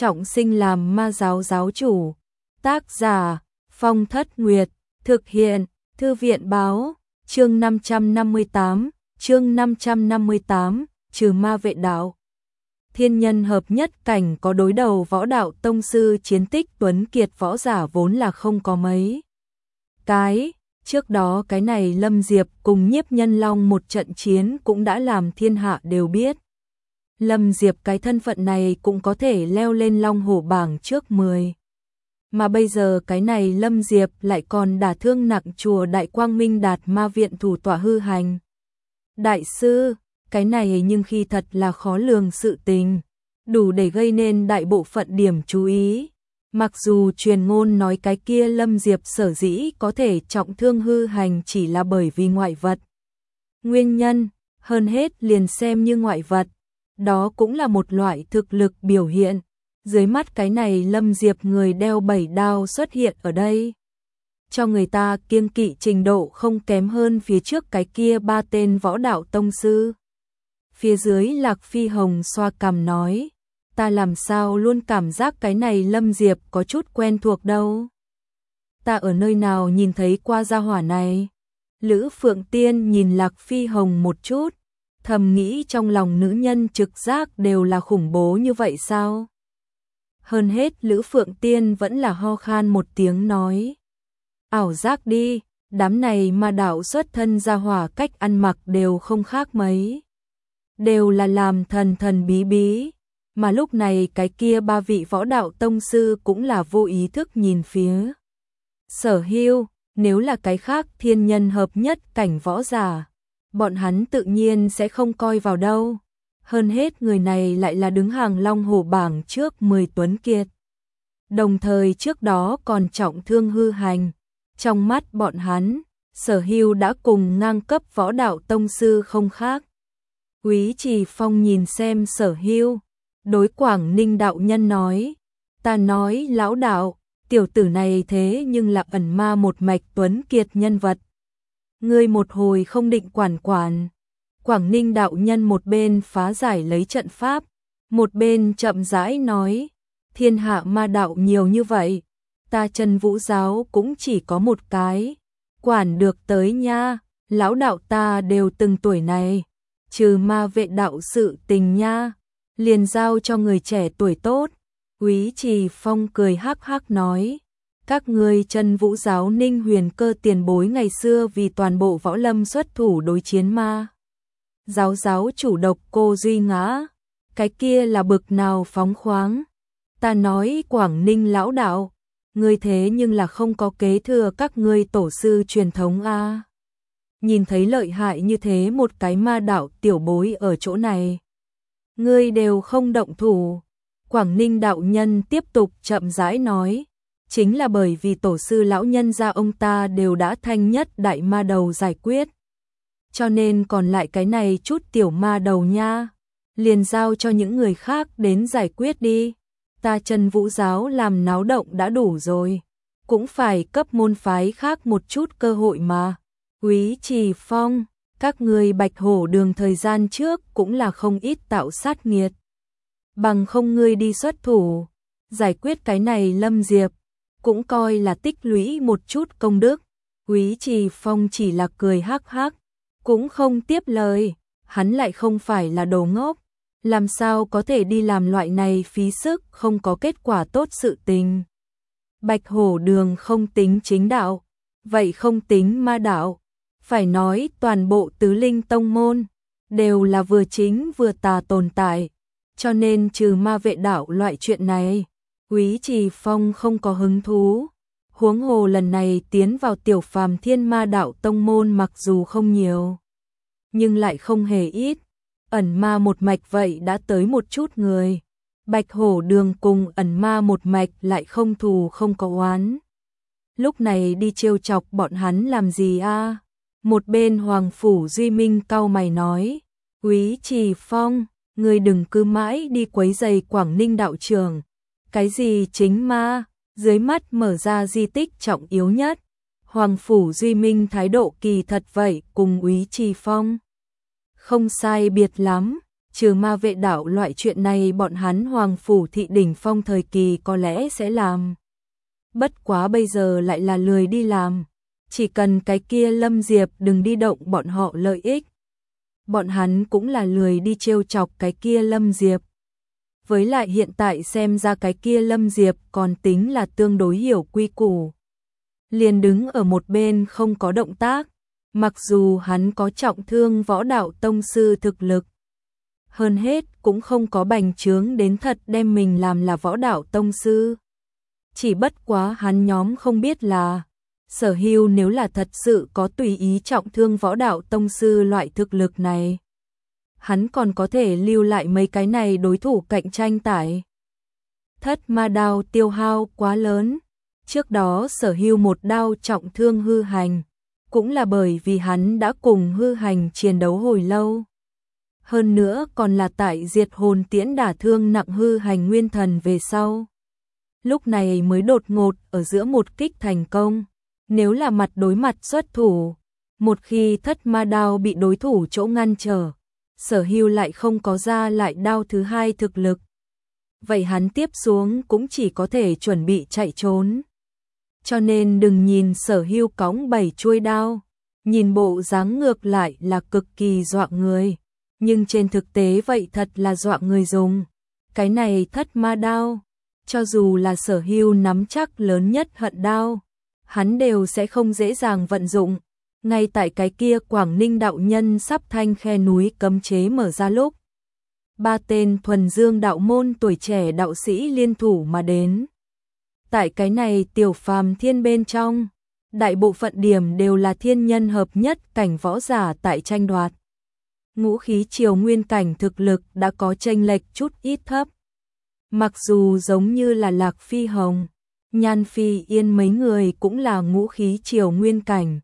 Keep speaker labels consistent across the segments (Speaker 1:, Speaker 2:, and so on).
Speaker 1: trọng sinh làm ma giáo giáo chủ. Tác giả Phong Thất Nguyệt, thực hiện Thư viện Báo. Chương 558, trừ ma vệ đạo. Thiên nhân hợp nhất cảnh có đối đầu võ đạo tông sư chiến tích tuấn kiệt võ giả vốn là không có mấy cái. Trước đó cái này Lâm Diệp cùng Nhiếp Nhân Long một trận chiến cũng đã làm thiên hạ đều biết. Lâm Diệp cái thân phận này cũng có thể leo lên Long Hổ bảng trước 10. Mà bây giờ cái này Lâm Diệp lại còn đả thương nặng chùa Đại Quang Minh Đạt Ma Viện thủ tọa hư hành đại sư, cái này nhưng khi thật là khó lường sự tình, đủ để gây nên đại bộ phận điểm chú ý. Mặc dù truyền ngôn nói cái kia Lâm Diệp sở dĩ có thể trọng thương hư hành chỉ là bởi vì ngoại vật nguyên nhân, hơn hết liền xem như ngoại vật, đó cũng là một loại thực lực biểu hiện. Dưới mắt cái này Lâm Diệp người đeo 7 đao xuất hiện ở đây, cho người ta kiêng kỵ trình độ không kém hơn phía trước cái kia 3 tên võ đạo tông sư. Phía dưới Lạc Phi Hồng xoa cằm nói, ta làm sao luôn cảm giác cái này Lâm Diệp có chút quen thuộc đâu. Ta ở nơi nào nhìn thấy qua gia hỏa này? Lữ Phượng Tiên nhìn Lạc Phi Hồng một chút, thầm nghĩ trong lòng nữ nhân trực giác đều là khủng bố như vậy sao? Hơn hết Lữ Phượng Tiên vẫn là ho khan một tiếng nói, ảo giác đi, đám này ma đạo xuất thân gia hỏa cách ăn mặc đều không khác mấy, đều là làm thần thần bí bí. Mà lúc này cái kia 3 vị võ đạo tông sư cũng là vô ý thức nhìn phía Sở Hưu. Nếu là cái khác thiên nhân hợp nhất cảnh võ giả, bọn hắn tự nhiên sẽ không coi vào đâu. Hơn hết người này lại là đứng hàng Long Hổ bảng trước 10 tuấn kiệt, đồng thời trước đó còn trọng thương hư hành. Trong mắt bọn hắn, Sở Hưu đã cùng ngang cấp võ đạo tông sư không khác. Úy Trì Phong nhìn xem Sở Hưu, đối Quảng Ninh đạo nhân nói, ta nói lão đạo, tiểu tử này thế nhưng là ẩn ma một mạch tuấn kiệt nhân vật, ngươi một hồi không định quản quản. Quảng Ninh đạo nhân một bên phá giải lấy trận pháp, một bên chậm rãi nói, thiên hạ ma đạo nhiều như vậy, ta Chân Vũ giáo cũng chỉ có một cái, quản được tới nha, lão đạo ta đều từng tuổi này, trừ ma vệ đạo sự tình nha, liền giao cho người trẻ tuổi tốt. Úy Trì Phong cười hắc hắc nói, các ngươi Chân Vũ giáo Ninh Huyền Cơ tiền bối ngày xưa vì toàn bộ võ lâm xuất thủ đối chiến ma giáo giáo chủ độc cô Duy Ngã, cái kia là bực nào phóng khoáng. Ta nói Quảng Ninh lão đạo, ngươi thế nhưng là không có kế thừa các ngươi tổ sư truyền thống a. Nhìn thấy lợi hại như thế một cái ma đạo tiểu bối ở chỗ này, ngươi đều không động thủ. Quảng Ninh đạo nhân tiếp tục chậm rãi nói, chính là bởi vì tổ sư lão nhân gia ông ta đều đã thanh nhất đại ma đầu giải quyết, cho nên còn lại cái này chút tiểu ma đầu nha, liền giao cho những người khác đến giải quyết đi. Ta Chân Vũ giáo làm náo động đã đủ rồi, cũng phải cấp môn phái khác một chút cơ hội mà. Úy Trì Phong, các người Bạch Hổ đường thời gian trước cũng là không ít tạo sát nghiệt, bằng không ngươi đi xuất thủ, giải quyết cái này Lâm Diệp, cũng coi là tích lũy một chút công đức. Úy Trì Phong chỉ là cười hắc hắc, cũng không tiếp lời, hắn lại không phải là đồ ngốc, làm sao có thể đi làm loại này phí sức không có kết quả tốt sự tình. Bạch Hổ đường không tính chính đạo, vậy không tính ma đạo, phải nói toàn bộ tứ linh tông môn đều là vừa chính vừa tà tồn tại, cho nên trừ ma vệ đạo loại chuyện này, Úy Trì Phong không có hứng thú. Huống hồ lần này tiến vào Tiểu Phàm Thiên Ma đạo tông môn mặc dù không nhiều, nhưng lại không hề ít, ẩn ma một mạch vậy đã tới một chút người. Bạch Hổ đường cùng ẩn ma một mạch lại không thù không có oán, lúc này đi trêu chọc bọn hắn làm gì a? Một bên Hoàng Phủ Duy Minh cau mày nói, Úy Trì Phong, ngươi đừng cứ mãi đi quấy rầy Quảng Ninh đạo trưởng, cái gì chính ma, dưới mắt mở ra di tích trọng yếu nhất. Hoàng Phủ Duy Minh thái độ kỳ thật vậy cùng Úy Trì Phong không sai biệt lắm, trừ ma vệ đạo loại chuyện này bọn hắn Hoàng Phủ Thị đỉnh phong thời kỳ có lẽ sẽ làm. Bất quá bây giờ lại là lười đi làm. Chỉ cần cái kia Lâm Diệp đừng đi động bọn họ lợi ích. Bọn hắn cũng là lười đi trêu chọc cái kia Lâm Diệp. Với lại hiện tại xem ra cái kia Lâm Diệp còn tính là tương đối hiểu quy củ. Liền đứng ở một bên không có động tác. Mặc dù hắn có trọng thương võ đạo tông sư thực lực. Hơn hết cũng không có bành trướng đến thật đem mình làm là võ đạo tông sư. Chỉ bất quá hắn nhóm không biết là Sở Hưu nếu là thật sự có tùy ý trọng thương võ đạo tông sư loại thực lực này. Hắn còn có thể lưu lại mấy cái này đối thủ cạnh tranh tại. Thất ma đao tiêu hao quá lớn. Trước đó Sở Hưu một đao trọng thương Hư Hành. Cũng là bởi vì hắn đã cùng Hư Hành chiến đấu hồi lâu. Hơn nữa còn là tại diệt hồn tiễn đả thương nặng Hư Hành nguyên thần về sau. Lúc này mới đột ngột ở giữa một kích thành công. Nếu là mặt đối mặt xuất thủ, một khi thất ma đao bị đối thủ chỗ ngăn trở, Sở Hưu lại không có ra lại đao thứ hai thực lực. Vậy hắn tiếp xuống cũng chỉ có thể chuẩn bị chạy trốn. Cho nên đừng nhìn Sở Hưu cõng 7 chuôi đao, nhìn bộ dáng ngược lại là cực kỳ dọa người, nhưng trên thực tế vậy thật là dọa người dùng. Cái này thất ma đao, cho dù là Sở Hưu nắm chắc lớn nhất hận đao, hắn đều sẽ không dễ dàng vận dụng. Ngay tại cái kia Quảng Ninh đạo nhân sắp thanh khe núi cấm chế mở ra lúc, 3 tên thuần dương đạo môn tuổi trẻ đạo sĩ liên thủ mà đến. Tại cái này tiểu phàm thiên bên trong, đại bộ phận điểm đều là thiên nhân hợp nhất cảnh võ giả tại tranh đoạt. Ngũ khí triều nguyên cảnh thực lực đã có chênh lệch chút ít thấp. Mặc dù giống như là Lạc Phi Hồng, Nhan Phi Yên mấy người cũng là ngũ khí triều nguyên cảnh.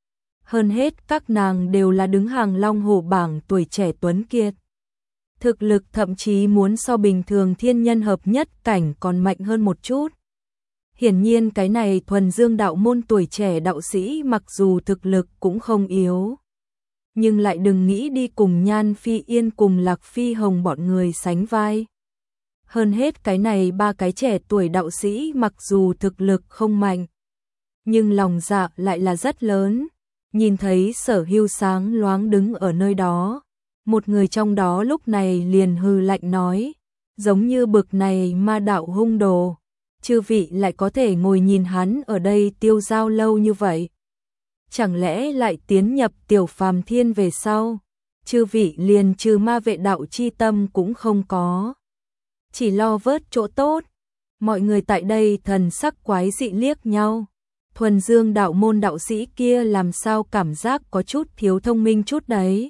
Speaker 1: Hơn hết các nàng đều là đứng hàng long hổ bảng tuổi trẻ tuấn kiệt. Thực lực thậm chí muốn so bình thường thiên nhân hợp nhất cảnh còn mạnh hơn một chút. Hiển nhiên cái này thuần dương đạo môn tuổi trẻ đạo sĩ mặc dù thực lực cũng không yếu. Nhưng lại đừng nghĩ đi cùng Nhan Phi Yên cùng Lạc Phi Hồng bọn người sánh vai. Hơn hết cái này 3 cái trẻ tuổi đạo sĩ mặc dù thực lực không mạnh, nhưng lòng dạ lại là rất lớn. Nhìn thấy Sở Hưu sáng loáng đứng ở nơi đó, một người trong đó lúc này liền hừ lạnh nói, giống như bực này ma đạo hung đồ, chư vị lại có thể ngồi nhìn hắn ở đây tiêu dao lâu như vậy. Chẳng lẽ lại tiến nhập tiểu phàm thiên về sau, chư vị liền trừ ma vệ đạo chi tâm cũng không có. Chỉ lo vớt chỗ tốt. Mọi người tại đây thần sắc quái dị liếc nhau. Thuần dương đạo môn đạo sĩ kia làm sao cảm giác có chút thiếu thông minh chút đấy.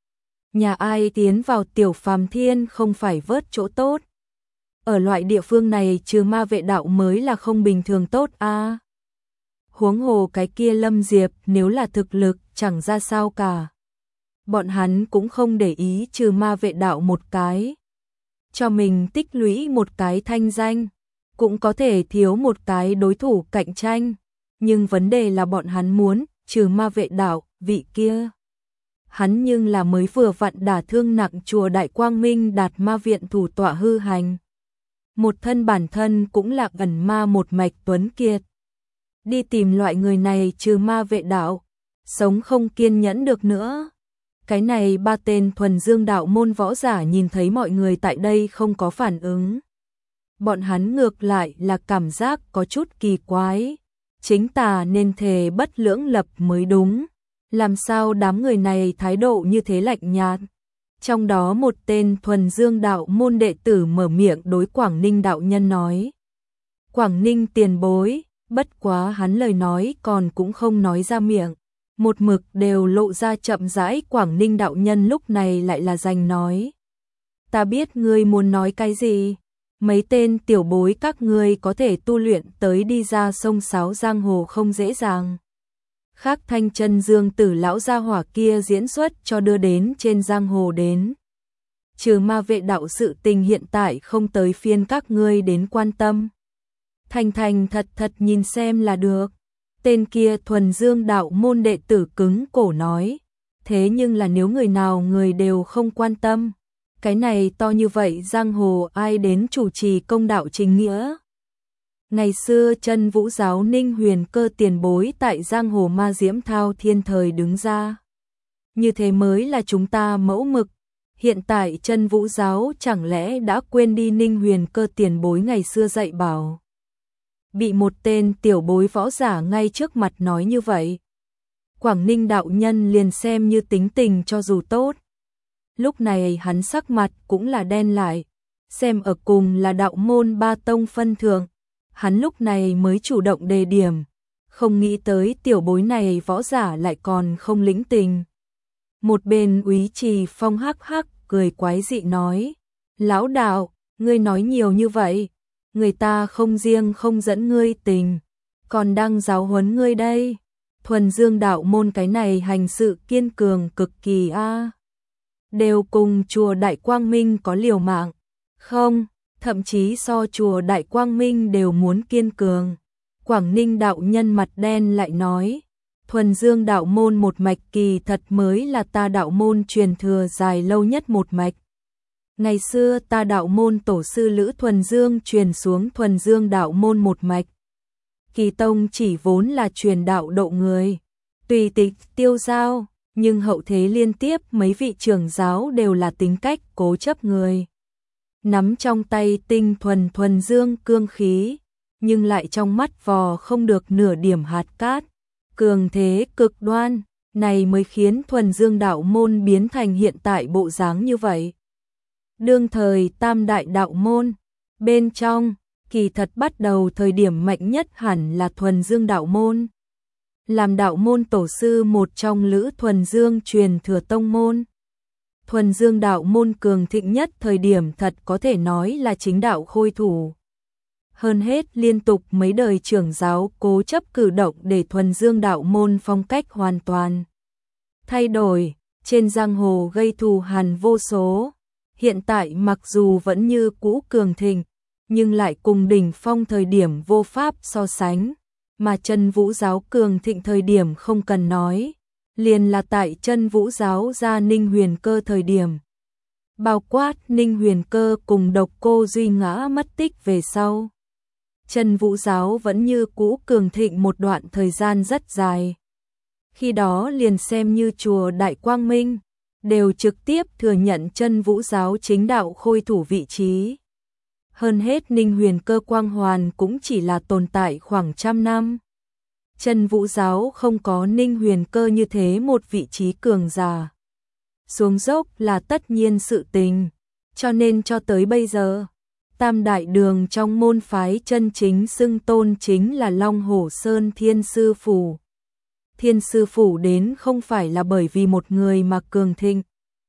Speaker 1: Nhà ai tiến vào tiểu phàm thiên không phải vớt chỗ tốt. Ở loại địa phương này trừ ma vệ đạo mới là không bình thường tốt a. Huống hồ cái kia Lâm Diệp nếu là thực lực chẳng ra sao cả. Bọn hắn cũng không để ý trừ ma vệ đạo một cái. Cho mình tích lũy một cái thanh danh, cũng có thể thiếu một cái đối thủ cạnh tranh. Nhưng vấn đề là bọn hắn muốn trừ ma vệ đạo, vị kia. Hắn nhưng là mới vừa vặn đả thương nặng chùa Đại Quang Minh Đạt Ma Viện thủ tọa Hư Hành. Một thân bản thân cũng là ẩn ma một mạch tuấn kiệt. Đi tìm loại người này trừ ma vệ đạo, sống không kiên nhẫn được nữa. Cái này 3 tên thuần dương đạo môn võ giả nhìn thấy mọi người tại đây không có phản ứng. Bọn hắn ngược lại là cảm giác có chút kỳ quái. Chính tà nên thề bất lưỡng lập mới đúng. Làm sao đám người này thái độ như thế lạnh nhạt. Trong đó một tên thuần dương đạo môn đệ tử mở miệng đối Quảng Ninh đạo nhân nói. Quảng Ninh tiền bối, bất quá hắn lời nói còn cũng không nói ra miệng. Một mực đều lộ ra chậm rãi. Quảng Ninh đạo nhân lúc này lại là giành nói. Ta biết ngươi muốn nói cái gì. Mấy tên tiểu bối các ngươi có thể tu luyện tới đi ra sông sáo giang hồ không dễ dàng. Khác Thanh Chân Dương Tử lão gia hỏa kia diễn xuất cho đưa đến trên giang hồ đến. Trừ ma vệ đạo sự tình hiện tại không tới phiên các ngươi đến quan tâm. Thành thành thật thật nhìn xem là được. Tên kia thuần dương đạo môn đệ tử cứng cổ nói. Thế nhưng là nếu người nào người đều không quan tâm, Cái này to như vậy giang hồ ai đến chủ trì công đạo chính nghĩa. Ngày xưa Chân Vũ giáo Ninh Huyền Cơ tiền bối tại giang hồ ma diễm thao thiên thời đứng ra. Như thế mới là chúng ta mẫu mực. Hiện tại Chân Vũ giáo chẳng lẽ đã quên đi Ninh Huyền Cơ tiền bối ngày xưa dạy bảo. Bị một tên tiểu bối võ giả ngay trước mặt nói như vậy. Quảng Ninh đạo nhân liền xem như tính tình cho dù tốt. Lúc này hắn sắc mặt cũng là đen lại. Xem ở cùng là đạo môn ba tông phân thượng. Hắn lúc này mới chủ động đề điểm. Không nghĩ tới tiểu bối này võ giả lại còn không lĩnh tình. Một bên Úy Trì Phong hắc hắc cười quái dị nói. Lão đạo, ngươi nói nhiều như vậy. Người ta không riêng không dẫn ngươi tình. Còn đang giáo huấn ngươi đây. Thuần Dương đạo môn cái này hành sự kiên cường cực kỳ a. Đều cùng chùa Đại Quang Minh có liều mạng. Không, thậm chí so chùa Đại Quang Minh đều muốn kiên cường. Quảng Ninh đạo nhân mặt đen lại nói. Thuần Dương đạo môn một mạch kỳ thật mới là ta đạo môn truyền thừa dài lâu nhất một mạch. Ngày xưa ta đạo môn tổ sư Lữ Thuần Dương truyền xuống Thuần Dương đạo môn một mạch. Kỳ tông chỉ vốn là truyền đạo độ người, tùy tịch tiêu giao, nhưng hậu thế liên tiếp mấy vị trưởng giáo đều là tính cách cố chấp người. Nắm trong tay tinh thuần thuần dương cương khí, nhưng lại trong mắt vò không được nửa điểm hạt cát. Cường thế cực đoan, này mới khiến Thuần Dương đạo môn biến thành hiện tại bộ dáng như vậy. Đương thời tam đại đạo môn, bên trong, kỳ thật bắt đầu thời điểm mạnh nhất hẳn là Thuần Dương đạo môn. Làm đạo môn tổ sư một trong Lữ Thuần Dương truyền thừa tông môn. Thuần Dương đạo môn cường thịnh nhất thời điểm thật có thể nói là chính đạo khôi thủ. Hơn hết liên tục mấy đời trưởng giáo cố chấp cử động để Thuần Dương đạo môn phong cách hoàn toàn thay đổi, trên giang hồ gây thù hằn vô số. Hiện tại mặc dù vẫn như cũ cường thịnh, nhưng lại cùng đỉnh phong thời điểm vô pháp so sánh, mà Chân Vũ giáo cường thịnh thời điểm không cần nói, liền là tại Chân Vũ giáo ra Ninh Huyền Cơ thời điểm. Bao quát Ninh Huyền Cơ cùng Độc Cô Duy ngã mất tích về sau. Chân Vũ giáo vẫn như cũ cường thịnh một đoạn thời gian rất dài. Khi đó liền xem như chùa Đại Quang Minh, đều trực tiếp thừa nhận Chân Vũ giáo chính đạo khôi thủ vị trí. Hơn hết Ninh Huyền Cơ quang hoàn cũng chỉ là tồn tại khoảng 100 năm. Chân Vũ giáo không có Ninh Huyền Cơ như thế một vị trí cường giả. Xuống dốc là tất nhiên sự tình, cho nên cho tới bây giờ, tam đại đường trong môn phái chân chính xưng tôn chính là Long Hổ Sơn Thiên Sư Phủ. Thiên Sư Phủ đến không phải là bởi vì một người mà cường thịnh,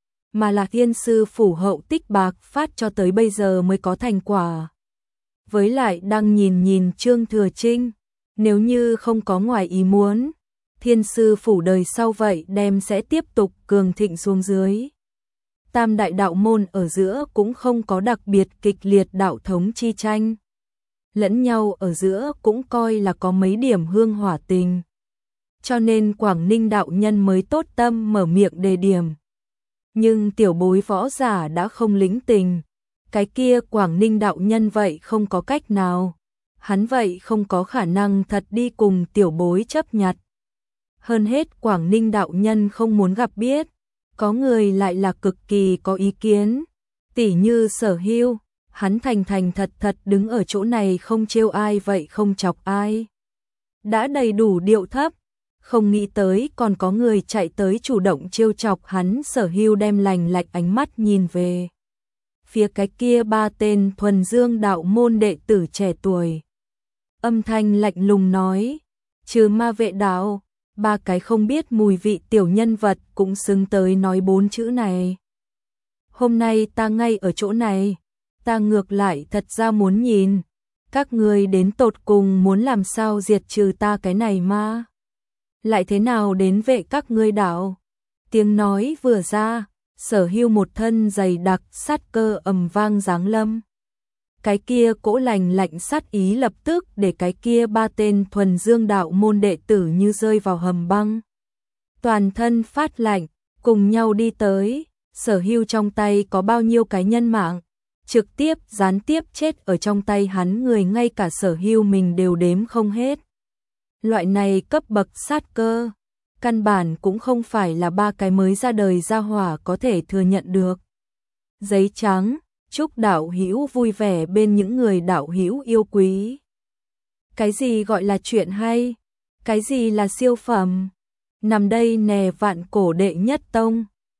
Speaker 1: mà là Thiên Sư Phủ hậu tích bạc phát cho tới bây giờ mới có thành quả. Với lại đang nhìn Trương Thừa Trinh, nếu như không có ngoài ý muốn, Thiên Sư Phủ đời sau vậy đem sẽ tiếp tục cường thịnh xuống dưới. Tam đại đạo môn ở giữa cũng không có đặc biệt kịch liệt đạo thống chi tranh. Lẫn nhau ở giữa cũng coi là có mấy điểm hương hỏa tình. Cho nên Quảng Ninh đạo nhân mới tốt tâm mở miệng đề điểm. Nhưng tiểu bối võ giả đã không lĩnh tình. Cái kia Quảng Ninh đạo nhân vậy không có cách nào. Hắn vậy không có khả năng thật đi cùng tiểu bối chấp nhặt. Hơn hết Quảng Ninh đạo nhân không muốn gặp biết. Có người lại là cực kỳ có ý kiến. Tỉ như Sở Hưu, hắn thành thật đứng ở chỗ này không trêu ai vậy không chọc ai. Đã đầy đủ điệu thấp. Không nghĩ tới còn có người chạy tới chủ động trêu chọc hắn. Sở Hưu đem lành lạnh ánh mắt nhìn về phía cái kia ba tên Thuần Dương đạo môn đệ tử trẻ tuổi. Âm thanh lạnh lùng nói, trừ Ma Vệ đạo, ba cái không biết mùi vị tiểu nhân vật cũng xứng tới nói 4 chữ này. Hôm nay ta ngay ở chỗ này, ta ngược lại thật ra muốn nhìn, các ngươi đến tột cùng muốn làm sao diệt trừ ta cái này ma. Lại thế nào đến vệ các ngươi đạo. Tiếng nói vừa ra, Sở Hưu một thân dày đặc sát cơ ầm vang giáng lâm. Cái kia cỗ lành lạnh sát ý lập tức để cái kia ba tên Thuần Dương đạo môn đệ tử như rơi vào hầm băng. Toàn thân phát lạnh, cùng nhau đi tới, Sở Hưu trong tay có bao nhiêu cái nhân mạng, trực tiếp, gián tiếp chết ở trong tay hắn người ngay cả Sở Hưu mình đều đếm không hết. Loại này cấp bậc sát cơ, căn bản cũng không phải là ba cái mới ra đời gia hỏa có thể thừa nhận được. Giấy trắng, chúc đạo hữu vui vẻ bên những người đạo hữu yêu quý. Cái gì gọi là chuyện hay? Cái gì là siêu phẩm? Nằm đây nè vạn cổ đệ nhất tông.